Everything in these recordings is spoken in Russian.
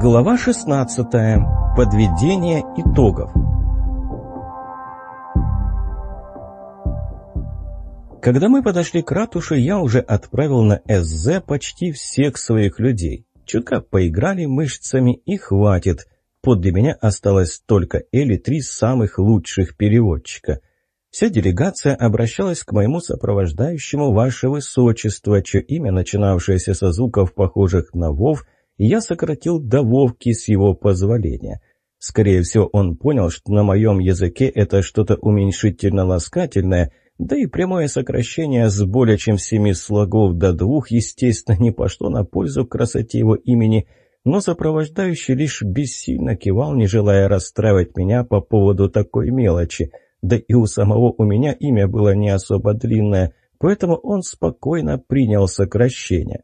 Глава 16. Подведение итогов. Когда мы подошли к ратуше, я уже отправил на СЗ почти всех своих людей. Чутка поиграли мышцами и хватит. Подле меня осталось только Элли, 3 самых лучших переводчика. Вся делегация обращалась к моему сопровождающему «Ваше Высочество», чье имя, начинавшееся со звуков, похожих на «Вов», я сократил до Вовки с его позволения. Скорее всего, он понял, что на моем языке это что-то уменьшительно-ласкательное, да и прямое сокращение с более чем 7 слогов до 2, естественно, не пошло на пользу красоте его имени, но сопровождающий лишь бессильно кивал, не желая расстраивать меня по поводу такой мелочи. Да и у самого у меня имя было не особо длинное, поэтому он спокойно принял сокращение.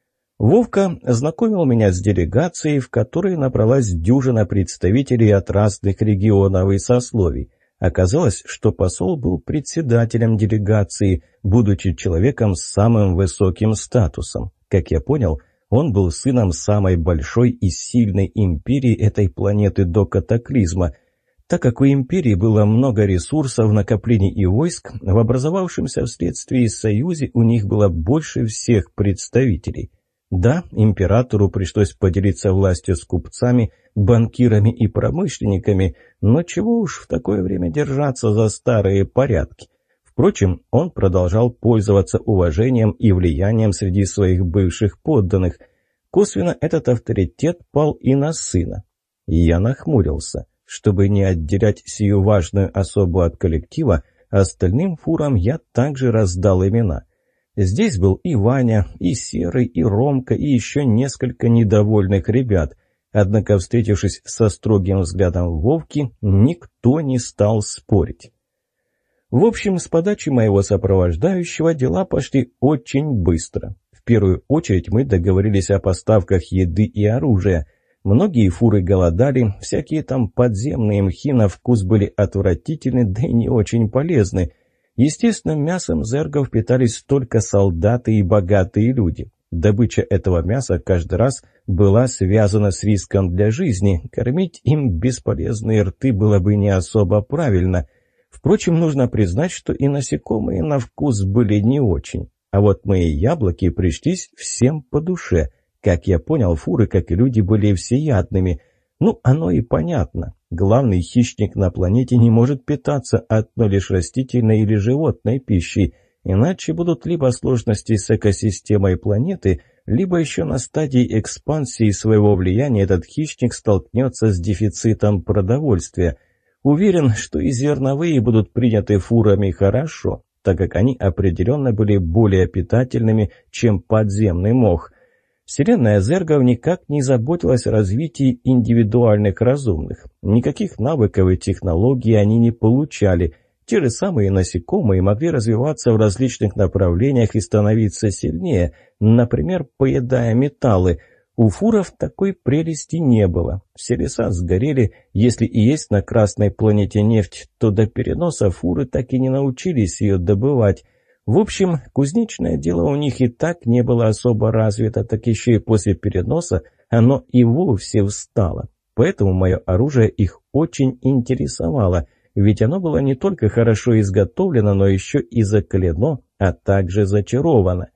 Вовка знакомил меня с делегацией, в которой набралась дюжина представителей от разных регионов и сословий. Оказалось, что посол был председателем делегации, будучи человеком с самым высоким статусом. Как я понял, он был сыном самой большой и сильной империи этой планеты до катаклизма. Так как у империи было много ресурсов, накоплений и войск, в образовавшемся вследствие союзе у них было больше всех представителей. Да, императору пришлось поделиться властью с купцами, банкирами и промышленниками, но чего уж в такое время держаться за старые порядки. Впрочем, он продолжал пользоваться уважением и влиянием среди своих бывших подданных. Косвенно этот авторитет пал и на сына. Я нахмурился. Чтобы не отделять сию важную особу от коллектива, остальным фурам я также раздал имена. Здесь был и Ваня, и Серый, и Ромка, и еще несколько недовольных ребят. Однако, встретившись со строгим взглядом Вовки, никто не стал спорить. В общем, с подачи моего сопровождающего дела пошли очень быстро. В первую очередь мы договорились о поставках еды и оружия. Многие фуры голодали, всякие там подземные мхи на вкус были отвратительны, да и не очень полезны. Естественно, мясом зергов питались только солдаты и богатые люди. Добыча этого мяса каждый раз была связана с риском для жизни. Кормить им бесполезные рты было бы не особо правильно. Впрочем, нужно признать, что и насекомые на вкус были не очень. А вот мои яблоки пришлись всем по душе. Как я понял, фуры, как и люди, были всеядными. Ну, оно и понятно. Главный хищник на планете не может питаться одной лишь растительной или животной пищей, иначе будут либо сложности с экосистемой планеты, либо еще на стадии экспансии своего влияния этот хищник столкнется с дефицитом продовольствия. Уверен, что и зерновые будут приняты фурами хорошо, так как они определенно были более питательными, чем подземный мох. Вселенная зергов никак не заботилась о развитии индивидуальных разумных. Никаких навыков и технологий они не получали. Те же самые насекомые могли развиваться в различных направлениях и становиться сильнее, например, поедая металлы. У фуров такой прелести не было. Все леса сгорели, если и есть на Красной планете нефть, то до переноса фуры так и не научились ее добывать. В общем, кузнечное дело у них и так не было особо развито, так еще и после переноса оно и вовсе встало. Поэтому мое оружие их очень интересовало, ведь оно было не только хорошо изготовлено, но еще и закалено, а также зачаровано.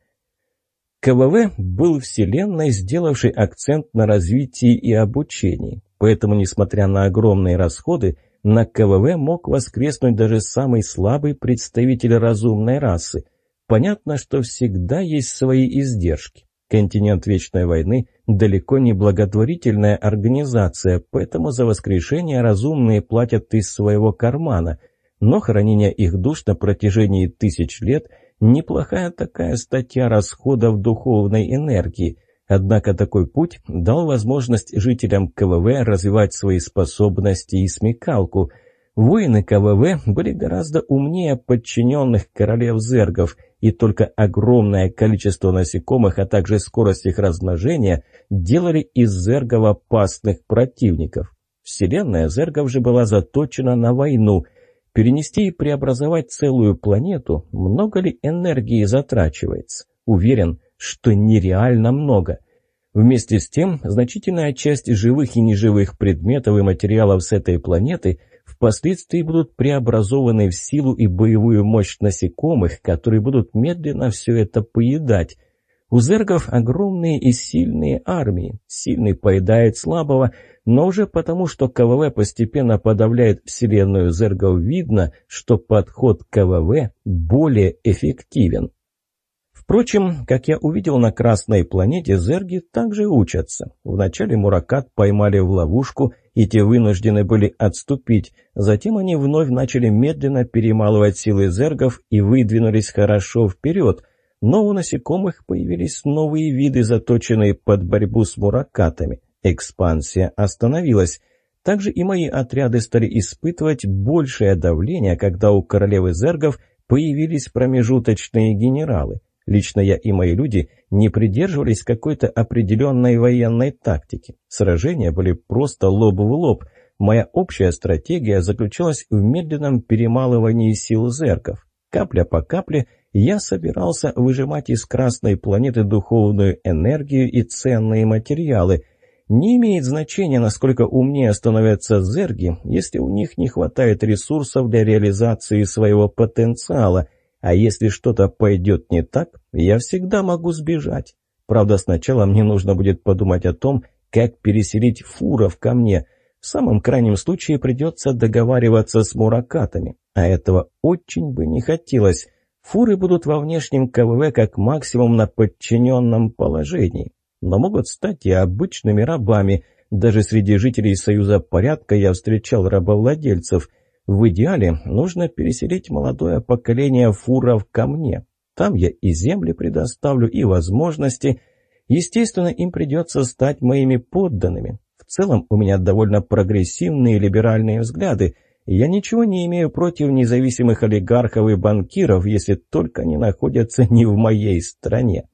КВВ был вселенной, сделавшей акцент на развитии и обучении, поэтому, несмотря на огромные расходы, на КВВ мог воскреснуть даже самый слабый представитель разумной расы. Понятно, что всегда есть свои издержки. Континент Вечной войны далеко не благотворительная организация, поэтому за воскрешение разумные платят из своего кармана. Но хранение их душ на протяжении 1000 лет – неплохая такая статья расходов духовной энергии. Однако такой путь дал возможность жителям КВВ развивать свои способности и смекалку. Воины КВВ были гораздо умнее подчиненных королев зергов, и только огромное количество насекомых, а также скорость их размножения делали из зергов опасных противников. Вселенная зергов же была заточена на войну. Перенести и преобразовать целую планету, много ли энергии затрачивается? Уверен, что нереально много. Вместе с тем, значительная часть живых и неживых предметов и материалов с этой планеты впоследствии будут преобразованы в силу и боевую мощь насекомых, которые будут медленно все это поедать. У зергов огромные и сильные армии. Сильный поедает слабого, но уже потому, что КВВ постепенно подавляет вселенную зергов, видно, что подход к КВВ более эффективен. Впрочем, как я увидел на Красной планете, зерги также учатся. Вначале муракат поймали в ловушку, и те вынуждены были отступить. Затем они вновь начали медленно перемалывать силы зергов и выдвинулись хорошо вперед. Но у насекомых появились новые виды, заточенные под борьбу с муракатами. Экспансия остановилась. Также и мои отряды стали испытывать большее давление, когда у королевы зергов появились промежуточные генералы. Лично я и мои люди не придерживались какой-то определенной военной тактики. Сражения были просто лоб в лоб. Моя общая стратегия заключалась в медленном перемалывании сил зергов. Капля по капле я собирался выжимать из Красной планеты духовную энергию и ценные материалы. Не имеет значения, насколько умнее становятся зерги, если у них не хватает ресурсов для реализации своего потенциала. А если что-то пойдет не так, я всегда могу сбежать. Правда, сначала мне нужно будет подумать о том, как переселить фуров ко мне. В самом крайнем случае придется договариваться с муракатами. А этого очень бы не хотелось. Фуры будут во внешнем КВВ как максимум на подчиненном положении. Но могут стать и обычными рабами. Даже среди жителей Союза порядка я встречал рабовладельцев. В идеале нужно переселить молодое поколение фуров ко мне. Там я и земли предоставлю, и возможности. Естественно, им придется стать моими подданными. В целом у меня довольно прогрессивные либеральные взгляды. Я ничего не имею против независимых олигархов и банкиров, если только они находятся не в моей стране.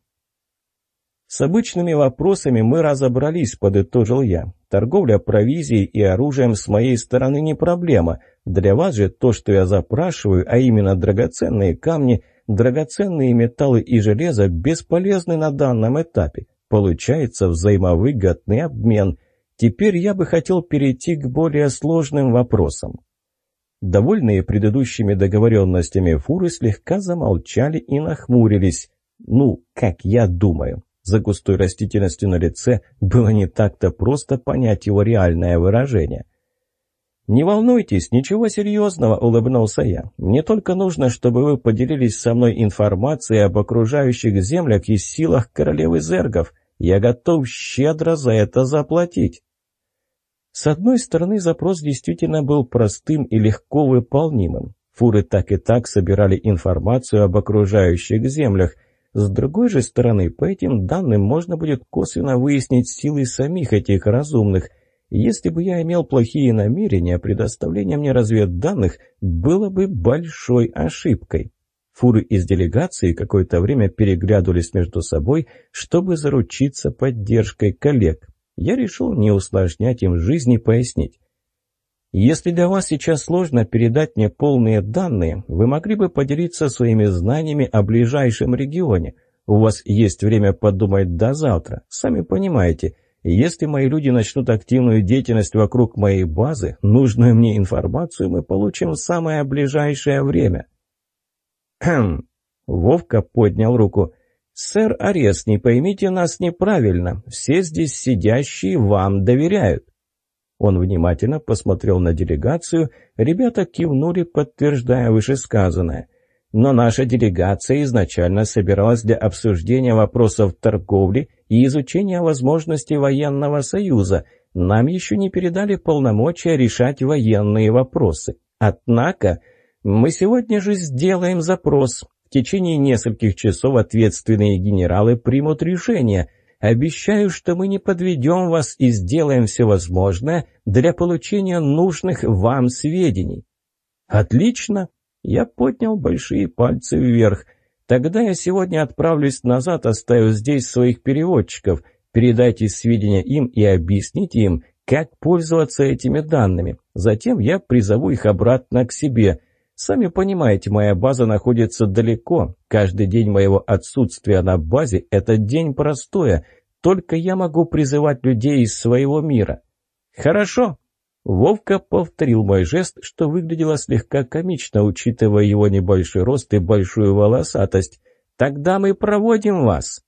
«С обычными вопросами мы разобрались», — подытожил я. «Торговля провизией и оружием с моей стороны не проблема. Для вас же то, что я запрашиваю, а именно драгоценные камни, драгоценные металлы и железо, бесполезны на данном этапе. Получается взаимовыгодный обмен. Теперь я бы хотел перейти к более сложным вопросам». Довольные предыдущими договоренностями фуры слегка замолчали и нахмурились. Ну, как я думаю. За густой растительностью на лице было не так-то просто понять его реальное выражение. «Не волнуйтесь, ничего серьезного», — улыбнулся я. «Мне только нужно, чтобы вы поделились со мной информацией об окружающих землях и силах королевы зергов. Я готов щедро за это заплатить». С одной стороны, запрос действительно был простым и легко выполнимым. Фуры так и так собирали информацию об окружающих землях. С другой же стороны, по этим данным можно будет косвенно выяснить силы самих этих разумных. Если бы я имел плохие намерения, предоставление мне разведданных было бы большой ошибкой. Фуры из делегации какое-то время переглядывались между собой, чтобы заручиться поддержкой коллег. Я решил не усложнять им жизнь и пояснить. Если для вас сейчас сложно передать мне полные данные, вы могли бы поделиться своими знаниями о ближайшем регионе. У вас есть время подумать до завтра. Сами понимаете, если мои люди начнут активную деятельность вокруг моей базы, нужную мне информацию мы получим в самое ближайшее время. Хм. Вовка поднял руку. «Сэр Арес, не поймите нас неправильно. Все здесь сидящие вам доверяют». Он внимательно посмотрел на делегацию, ребята кивнули, подтверждая вышесказанное. Но наша делегация изначально собиралась для обсуждения вопросов торговли и изучения возможностей военного союза. Нам еще не передали полномочия решать военные вопросы. Однако мы сегодня же сделаем запрос. В течение нескольких часов ответственные генералы примут решение. Обещаю, что мы не подведем вас и сделаем все возможное для получения нужных вам сведений». «Отлично!» Я поднял большие пальцы вверх. «Тогда я сегодня отправлюсь назад, оставив здесь своих переводчиков. Передайте сведения им и объясните им, как пользоваться этими данными. Затем я призову их обратно к себе. Сами понимаете, моя база находится далеко. Каждый день моего отсутствия на базе – это день простое. Только я могу призывать людей из своего мира». «Хорошо». Вовка повторил мой жест, что выглядело слегка комично, учитывая его небольшой рост и большую волосатость. «Тогда мы проводим вас».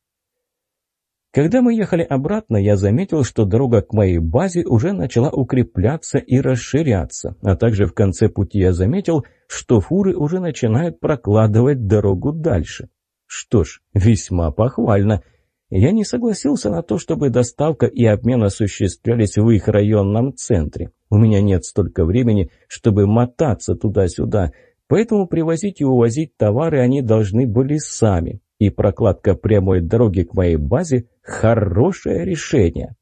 Когда мы ехали обратно, я заметил, что дорога к моей базе уже начала укрепляться и расширяться, а также в конце пути я заметил, что фуры уже начинают прокладывать дорогу дальше. Что ж, весьма похвально. Я не согласился на то, чтобы доставка и обмен осуществлялись в их районном центре. У меня нет столько времени, чтобы мотаться туда-сюда, поэтому привозить и увозить товары они должны были сами. И прокладка прямой дороги к моей базе – хорошее решение.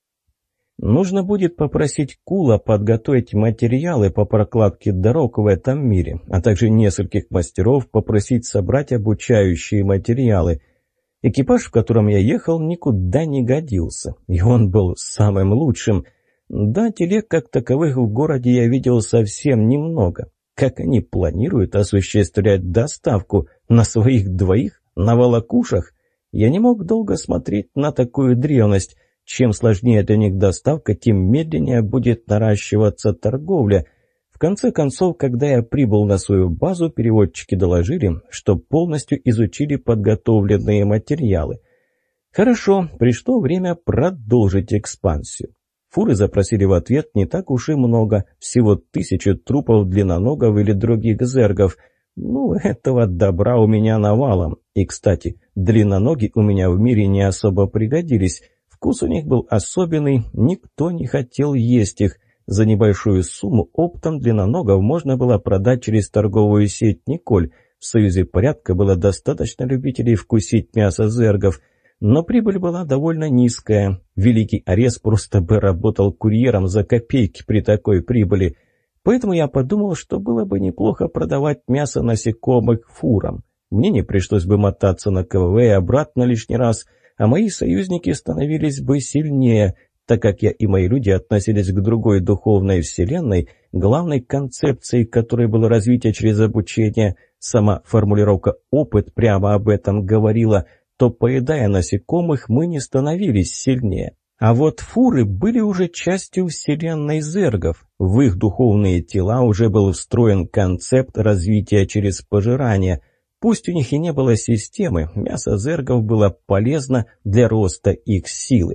Нужно будет попросить Кула подготовить материалы по прокладке дорог в этом мире, а также нескольких мастеров попросить собрать обучающие материалы. Экипаж, в котором я ехал, никуда не годился, и он был самым лучшим. Да, телег как таковых в городе я видел совсем немного. Как они планируют осуществлять доставку на своих двоих? На волокушах? Я не мог долго смотреть на такую древность. Чем сложнее для них доставка, тем медленнее будет наращиваться торговля. В конце концов, когда я прибыл на свою базу, переводчики доложили, что полностью изучили подготовленные материалы. Хорошо, пришло время продолжить экспансию. Фуры запросили в ответ не так уж и много, всего 1000 трупов длинноногов или других зергов. Ну, этого добра у меня навалом. И, кстати, длинноноги у меня в мире не особо пригодились. Вкус у них был особенный, никто не хотел есть их. За небольшую сумму оптом длинноногов можно было продать через торговую сеть «Николь». В Союзе Порядка было достаточно любителей вкусить мясо зергов, но прибыль была довольно низкая. Великий Арес просто бы работал курьером за копейки при такой прибыли. Поэтому я подумал, что было бы неплохо продавать мясо насекомых фурам. Мне не пришлось бы мотаться на КВВ и обратно лишний раз, а мои союзники становились бы сильнее, так как я и мои люди относились к другой духовной вселенной, главной концепцией которой было развитие через обучение. Сама формулировка «опыт» прямо об этом говорила, то, поедая насекомых, мы не становились сильнее. А вот фуры были уже частью вселенной зергов. В их духовные тела уже был встроен концепт развития через пожирание. Пусть у них и не было системы, мясо зергов было полезно для роста их силы.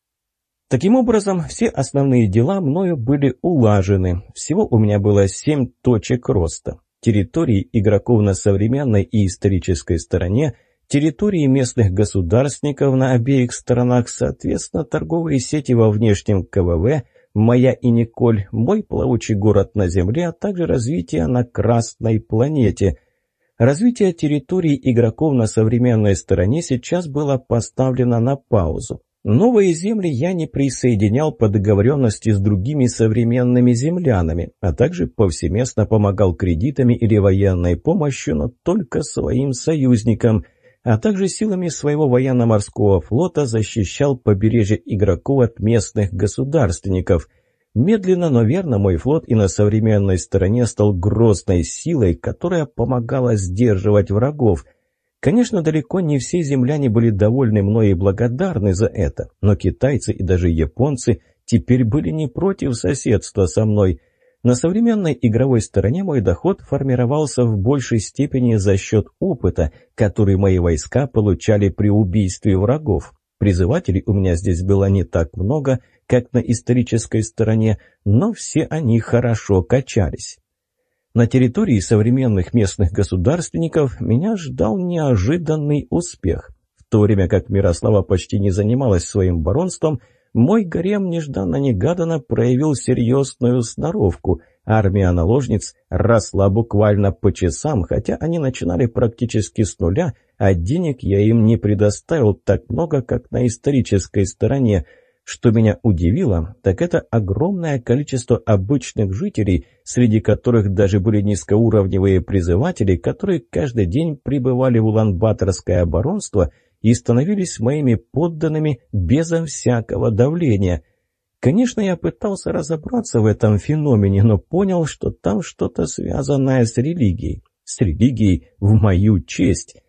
Таким образом, все основные дела мною были улажены. Всего у меня было 7 точек роста. Территории игроков на современной и исторической стороне, территории местных государственников на обеих сторонах, соответственно, торговые сети во внешнем КВВ, моя и Николь, мой плавучий город на Земле, а также развитие на Красной планете. Развитие территорий игроков на современной стороне сейчас было поставлено на паузу. Новые земли я не присоединял по договоренности с другими современными землянами, а также повсеместно помогал кредитами или военной помощью, но только своим союзникам, а также силами своего военно-морского флота защищал побережье игроков от местных государственников. Медленно, но верно мой флот и на современной стороне стал грозной силой, которая помогала сдерживать врагов. Конечно, далеко не все земляне были довольны мной и благодарны за это, но китайцы и даже японцы теперь были не против соседства со мной. На современной игровой стороне мой доход формировался в большей степени за счет опыта, который мои войска получали при убийстве врагов. Призывателей у меня здесь было не так много, как на исторической стороне, но все они хорошо качались. На территории современных местных государственников меня ждал неожиданный успех. В то время как Мирослава почти не занималась своим баронством, мой гарем нежданно-негаданно проявил серьезную сноровку. Армия наложниц росла буквально по часам, хотя они начинали практически с нуля, а денег я им не предоставил так много, как на исторической стороне. Что меня удивило, так это огромное количество обычных жителей, среди которых даже были низкоуровневые призыватели, которые каждый день прибывали в Улан-Баторское баронство и становились моими подданными безо всякого давления. Конечно, я пытался разобраться в этом феномене, но понял, что там что-то связанное с религией. С религией в мою честь.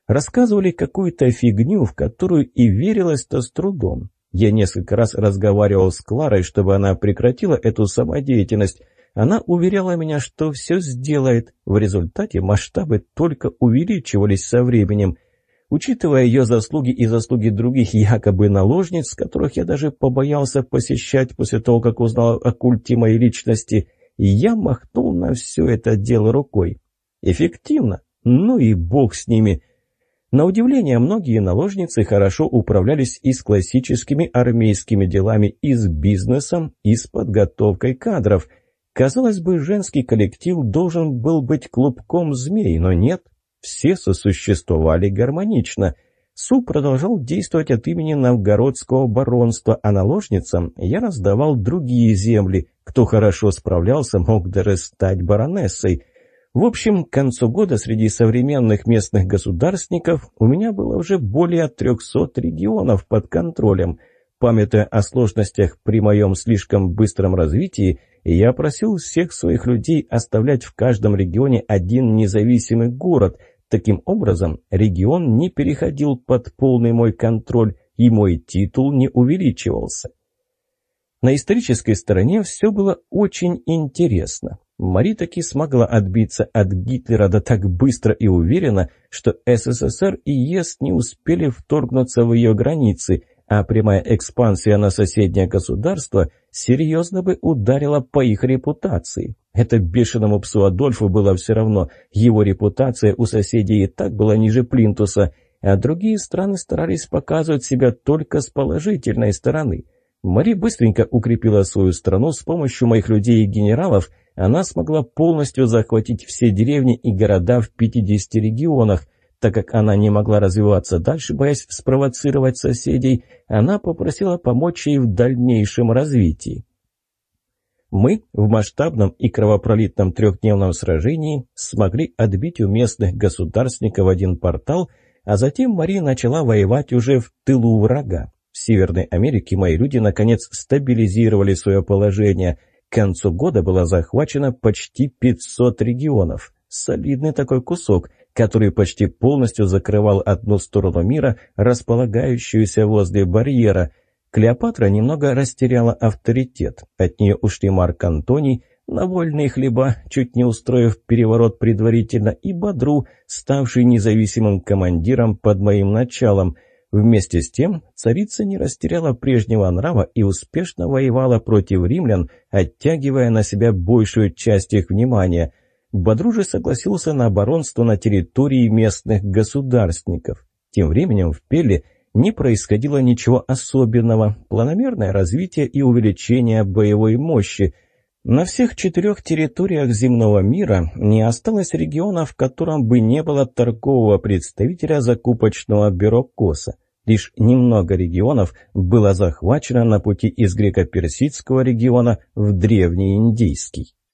Рассказывали какую-то фигню, в которую и верилось-то с трудом. Я несколько раз разговаривал с Кларой, чтобы она прекратила эту самодеятельность. Она уверяла меня, что все сделает. В результате масштабы только увеличивались со временем. Учитывая ее заслуги и заслуги других якобы наложниц, которых я даже побоялся посещать после того, как узнал о культе моей личности, я махнул на все это дело рукой. Эффективно? Ну и бог с ними. На удивление, многие наложницы хорошо управлялись и с классическими армейскими делами, и с бизнесом, и с подготовкой кадров. Казалось бы, женский коллектив должен был быть клубком змей, но нет. Все сосуществовали гармонично. Су продолжал действовать от имени новгородского баронства, а наложницам я раздавал другие земли. Кто хорошо справлялся, мог даже стать баронессой. В общем, к концу года среди современных местных государственников у меня было уже более 300 регионов под контролем. Памятуя о сложностях при моем слишком быстром развитии, я просил всех своих людей оставлять в каждом регионе один независимый город. Таким образом, регион не переходил под полный мой контроль, и мой титул не увеличивался. На исторической стороне все было очень интересно. Мари таки смогла отбиться от Гитлера да так быстро и уверенно, что СССР и ЕС не успели вторгнуться в ее границы, а прямая экспансия на соседнее государство серьезно бы ударила по их репутации. Это бешеному псу Адольфу было все равно, его репутация у соседей и так была ниже плинтуса, а другие страны старались показывать себя только с положительной стороны. Мари быстренько укрепила свою страну с помощью моих людей и генералов. Она смогла полностью захватить все деревни и города в 50 регионах. Так как она не могла развиваться дальше, боясь спровоцировать соседей, она попросила помочь ей в дальнейшем развитии. Мы в масштабном и кровопролитном трехдневном сражении смогли отбить у местных государственников один портал, а затем Мари начала воевать уже в тылу врага. В Северной Америке мои люди наконец стабилизировали свое положение. К концу года было захвачено почти 500 регионов. Солидный такой кусок, который почти полностью закрывал одну сторону мира, располагающуюся возле барьера. Клеопатра немного растеряла авторитет. От нее ушли Марк Антоний на вольные хлеба, чуть не устроив переворот предварительно, и Бодру, ставший независимым командиром под моим началом. Вместе с тем царица не растеряла прежнего нрава и успешно воевала против римлян, оттягивая на себя большую часть их внимания. Бодру же согласился на баронство на территории местных государственников. Тем временем в Пелле не происходило ничего особенного, планомерное развитие и увеличение боевой мощи. На всех 4 территориях земного мира не осталось региона, в котором бы не было торгового представителя закупочного бюро КОСа. Лишь немного регионов было захвачено на пути из греко-персидского региона в древнеиндийский.